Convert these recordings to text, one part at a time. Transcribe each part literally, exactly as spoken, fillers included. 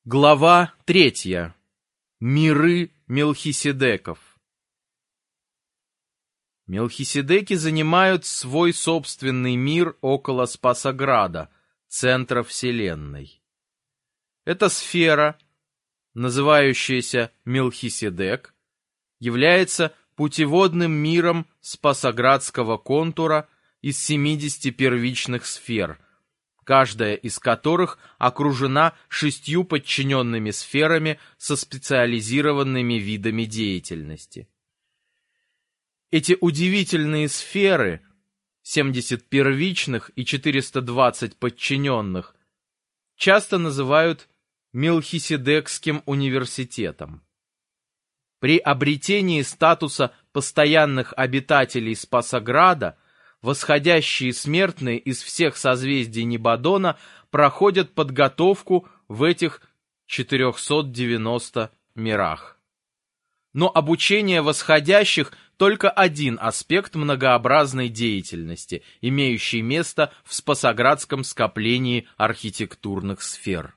Глава третья. Миры Мелхиседеков. Мелхиседеки занимают свой собственный мир около Спасограда, центра Вселенной. Эта сфера, называющаяся Мелхиседек, является путеводным миром Спасоградского контура из семидесяти первичных сфер, каждая из которых окружена шестью подчиненными сферами со специализированными видами деятельности. Эти удивительные сферы, семьдесят первичных и четыреста двадцать подчиненных, часто называют Мелхиседекским университетом. При обретении статуса постоянных обитателей Спасограда восходящие смертные из всех созвездий Нибадона проходят подготовку в этих четырехстах девяноста мирах. Но обучение восходящих – только один аспект многообразной деятельности, имеющий место в Спасоградском скоплении архитектурных сфер.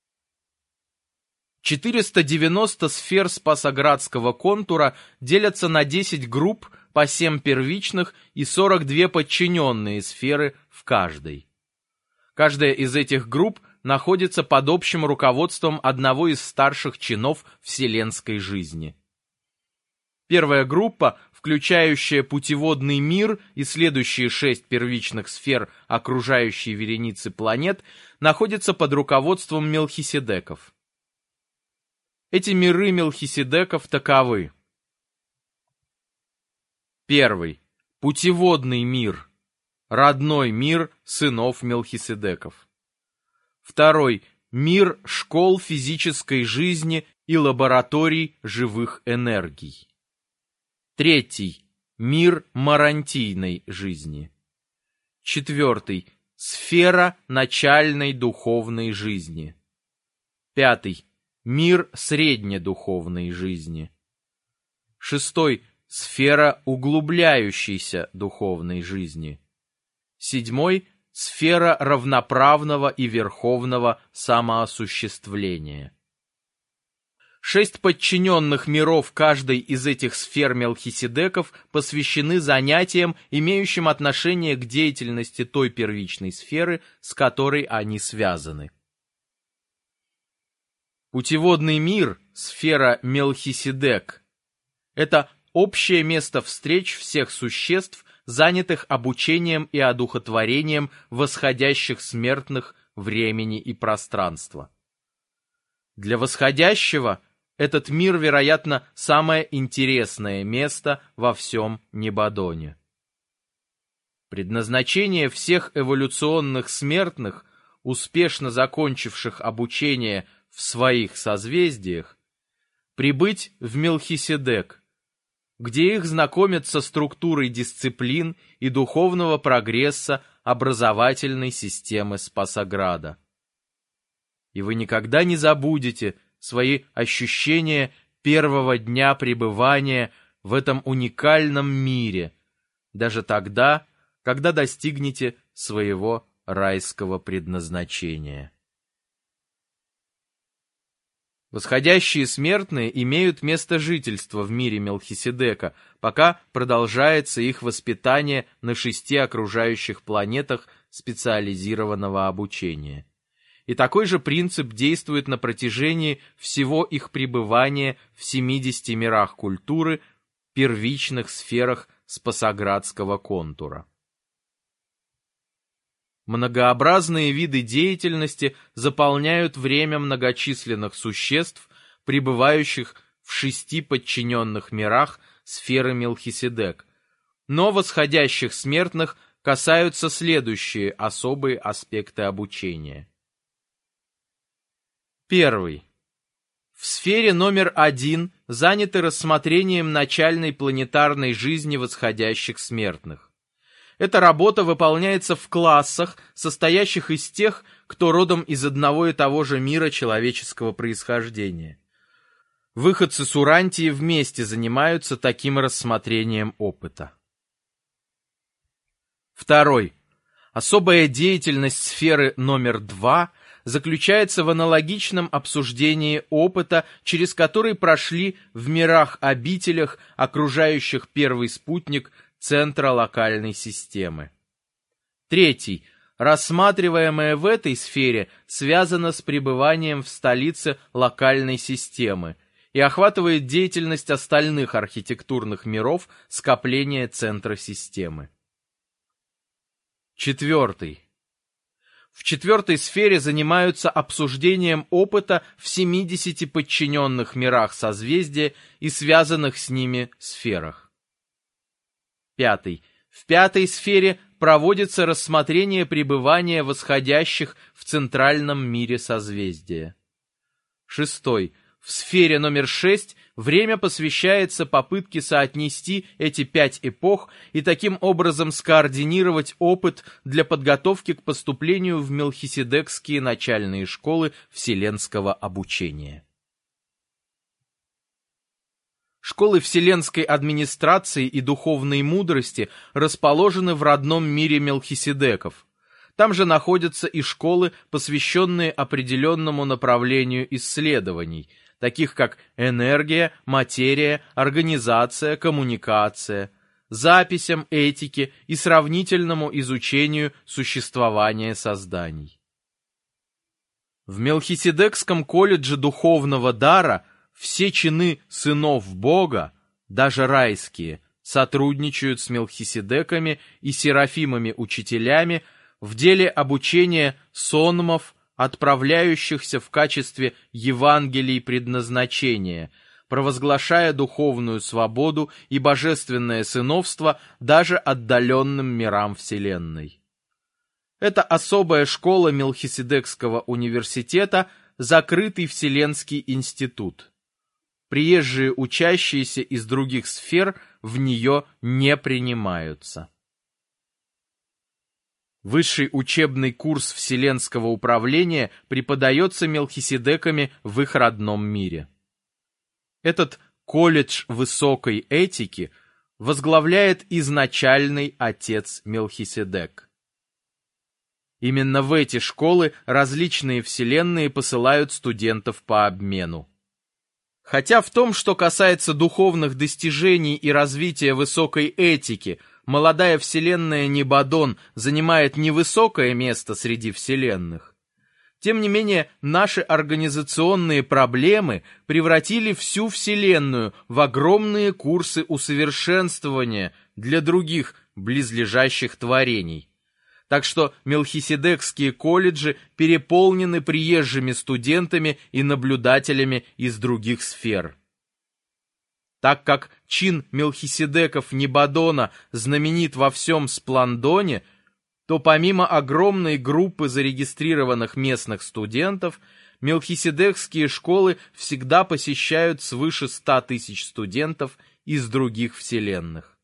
четыреста девяносто сфер Спасоградского контура делятся на десять групп по семь первичных и сорок две подчиненные сферы в каждой. Каждая из этих групп находится под общим руководством одного из старших чинов вселенской жизни. Первая группа, включающая путеводный мир и следующие шесть первичных сфер окружающей вереницы планет, находится под руководством Мелхиседеков. Эти миры Мелхиседеков таковы. Первый. Путеводный мир. Родной мир сынов Мелхиседеков. Второй. Мир школ физической жизни и лабораторий живых энергий. Третий. Мир марантийной жизни. Четвертый. Сфера начальной духовной жизни. Пятый. Мир среднедуховной жизни. Шестой. Сфера углубляющейся духовной жизни. Седьмой. Сфера равноправного и верховного самоосуществления. Шесть подчиненных миров каждой из этих сфер Мелхиседеков посвящены занятиям, имеющим отношение к деятельности той первичной сферы, с которой они связаны. Путеводный мир, сфера Мелхиседек, это общее место встреч всех существ, занятых обучением и одухотворением восходящих смертных времени и пространства. Для восходящего этот мир, вероятно, самое интересное место во всем Нибадоне. Предназначение всех эволюционных смертных, успешно закончивших обучение в своих созвездиях, прибыть в Мелхиседек, где их знакомят со структурой дисциплин и духовного прогресса образовательной системы Спасограда. И вы никогда не забудете свои ощущения первого дня пребывания в этом уникальном мире, даже тогда, когда достигнете своего райского предназначения. Восходящие смертные имеют место жительства в мире Мелхиседека, пока продолжается их воспитание на шести окружающих планетах специализированного обучения. И такой же принцип действует на протяжении всего их пребывания в семидесяти мирах культуры, первичных сферах Спасоградского контура. Многообразные виды деятельности заполняют время многочисленных существ, пребывающих в шести подчиненных мирах сферы Мелхиседек, но восходящих смертных касаются следующие особые аспекты обучения. Первый. В сфере номер один заняты рассмотрением начальной планетарной жизни восходящих смертных. Эта работа выполняется в классах, состоящих из тех, кто родом из одного и того же мира человеческого происхождения. Выходцы с Урантии вместе занимаются таким рассмотрением опыта. Второй. Особая деятельность сферы номер два заключается в аналогичном обсуждении опыта, через который прошли в мирах-обителях, окружающих первый спутник центра локальной системы. Третий. Рассматриваемое в этой сфере связано с пребыванием в столице локальной системы и охватывает деятельность остальных архитектурных миров скопления центра системы. Четвертый. В четвертой сфере занимаются обсуждением опыта в семидесяти подчиненных мирах созвездия и связанных с ними сферах. Пятый. В пятой сфере проводится рассмотрение пребывания восходящих в центральном мире созвездия. Шестой. В сфере номер шесть время посвящается попытке соотнести эти пять эпох и таким образом скоординировать опыт для подготовки к поступлению в мелхиседекские начальные школы вселенского обучения. Школы вселенской администрации и духовной мудрости расположены в родном мире Мелхиседеков. Там же находятся и школы, посвященные определенному направлению исследований, таких как энергия, материя, организация, коммуникация, записям этики и сравнительному изучению существования созданий. В Мелхиседекском колледже духовного дара все чины сынов Бога, даже райские, сотрудничают с Мелхиседеками и серафимами-учителями в деле обучения сонмов, отправляющихся в качестве Евангелий предназначения, провозглашая духовную свободу и божественное сыновство даже отдаленным мирам Вселенной. Это особая школа Мелхиседекского университета, закрытый Вселенский институт. Приезжие учащиеся из других сфер в нее не принимаются. Высший учебный курс Вселенского управления преподается Мелхиседеками в их родном мире. Этот колледж высокой этики возглавляет изначальный отец Мелхиседек. Именно в эти школы различные вселенные посылают студентов по обмену. Хотя в том, что касается духовных достижений и развития высокой этики, молодая вселенная Нибадон занимает невысокое место среди вселенных, тем не менее наши организационные проблемы превратили всю вселенную в огромные курсы усовершенствования для других близлежащих творений. Так что мелхиседекские колледжи переполнены приезжими студентами и наблюдателями из других сфер. Так как чин Мелхиседеков Нибадона знаменит во всем Спландоне, то помимо огромной группы зарегистрированных местных студентов, мелхиседекские школы всегда посещают свыше ста тысяч студентов из других вселенных.